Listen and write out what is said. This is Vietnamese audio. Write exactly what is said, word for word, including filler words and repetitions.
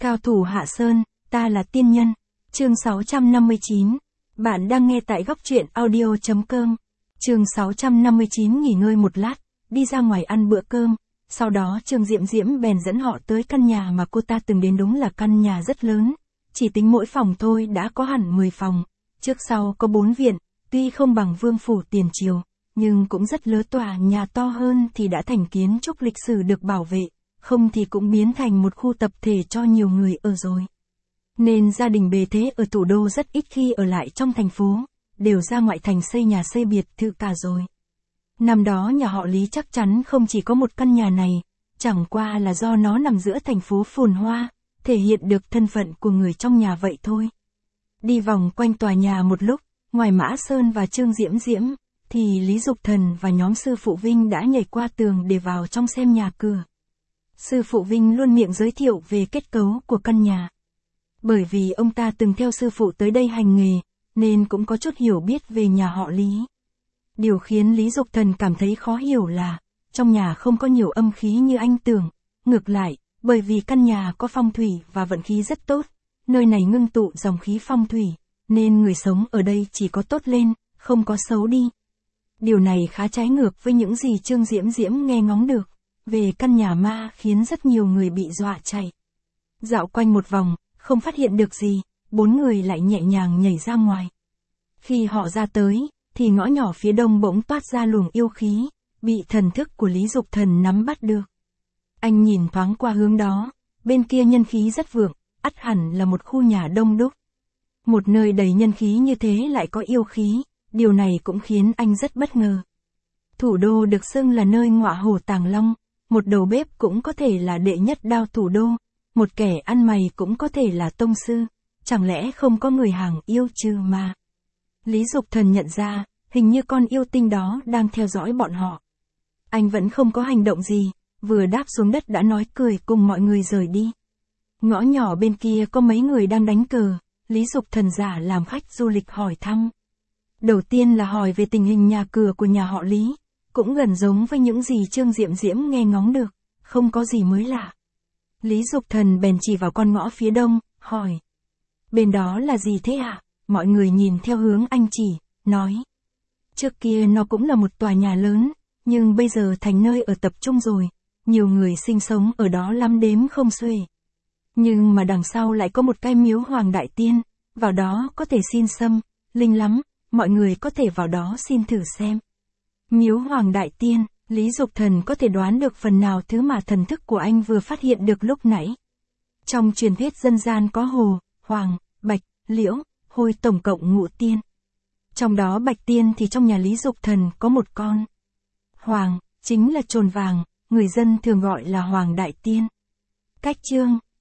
Cao thủ Hạ Sơn, ta là tiên nhân. Chương sáu trăm năm mươi chín. Bạn đang nghe tại góc truyện audio chấm com. Chương sáu trăm năm mươi chín. Nghỉ ngơi một lát, đi ra ngoài ăn bữa cơm. Sau đó Trương Diễm Diễm bèn dẫn họ tới căn nhà mà cô ta từng đến, đúng là căn nhà rất lớn. Chỉ tính mỗi phòng thôi đã có hẳn mười phòng. Trước sau có bốn viện, tuy không bằng vương phủ tiền triều, nhưng cũng rất lớn. Tòa nhà to hơn thì đã thành kiến trúc lịch sử được bảo vệ, không thì cũng biến thành một khu tập thể cho nhiều người ở rồi. Nên gia đình bề thế ở thủ đô rất ít khi ở lại trong thành phố, đều ra ngoại thành xây nhà xây biệt thự cả rồi. Năm đó nhà họ Lý chắc chắn không chỉ có một căn nhà này, chẳng qua là do nó nằm giữa thành phố phồn hoa, thể hiện được thân phận của người trong nhà vậy thôi. Đi vòng quanh tòa nhà một lúc, ngoài Mã Sơn và Trương Diễm Diễm, thì Lý Dục Thần và nhóm sư phụ Vinh đã nhảy qua tường để vào trong xem nhà cửa. Sư phụ Vinh luôn miệng giới thiệu về kết cấu của căn nhà. Bởi vì ông ta từng theo sư phụ tới đây hành nghề, nên cũng có chút hiểu biết về nhà họ Lý. Điều khiến Lý Dục Thần cảm thấy khó hiểu là, trong nhà không có nhiều âm khí như anh tưởng. Ngược lại, bởi vì căn nhà có phong thủy và vận khí rất tốt, nơi này ngưng tụ dòng khí phong thủy, nên người sống ở đây chỉ có tốt lên, không có xấu đi. Điều này khá trái ngược với những gì Trương Diễm Diễm nghe ngóng được về căn nhà ma, khiến rất nhiều người bị dọa chạy. Dạo quanh một vòng, không phát hiện được gì, bốn người lại nhẹ nhàng nhảy ra ngoài. Khi họ ra tới, thì ngõ nhỏ phía đông bỗng toát ra luồng yêu khí, bị thần thức của Lý Dục Thần nắm bắt được. Anh nhìn thoáng qua hướng đó, bên kia nhân khí rất vượng, ắt hẳn là một khu nhà đông đúc. Một nơi đầy nhân khí như thế lại có yêu khí, điều này cũng khiến anh rất bất ngờ. Thủ đô được xưng là nơi ngọa hổ tàng long, một đầu bếp cũng có thể là đệ nhất đao thủ đô, một kẻ ăn mày cũng có thể là tông sư, chẳng lẽ không có người hàng yêu trừ ma? Lý Dục Thần nhận ra, hình như con yêu tinh đó đang theo dõi bọn họ. Anh vẫn không có hành động gì, vừa đáp xuống đất đã nói cười cùng mọi người rời đi. Ngõ nhỏ bên kia có mấy người đang đánh cờ, Lý Dục Thần giả làm khách du lịch hỏi thăm. Đầu tiên là hỏi về tình hình nhà cửa của nhà họ Lý, cũng gần giống với những gì Trương Diễm Diễm nghe ngóng được, không có gì mới lạ. Lý Dục Thần bèn chỉ vào con ngõ phía đông, hỏi. Bên đó là gì thế ạ? Mọi người nhìn theo hướng anh chỉ, nói. Trước kia nó cũng là một tòa nhà lớn, nhưng bây giờ thành nơi ở tập trung rồi, nhiều người sinh sống ở đó lắm đếm không xuể. Nhưng mà đằng sau lại có một cái miếu Hoàng Đại Tiên, vào đó có thể xin xâm, linh lắm, mọi người có thể vào đó xin thử xem. Miếu Hoàng Đại Tiên, Lý Dục Thần có thể đoán được phần nào thứ mà thần thức của anh vừa phát hiện được lúc nãy. Trong truyền thuyết dân gian có hồ, hoàng, bạch, liễu, hôi tổng cộng ngũ tiên. Trong đó bạch tiên thì trong nhà Lý Dục Thần có một con. Hoàng, chính là chồn vàng, người dân thường gọi là Hoàng Đại Tiên. Cách chương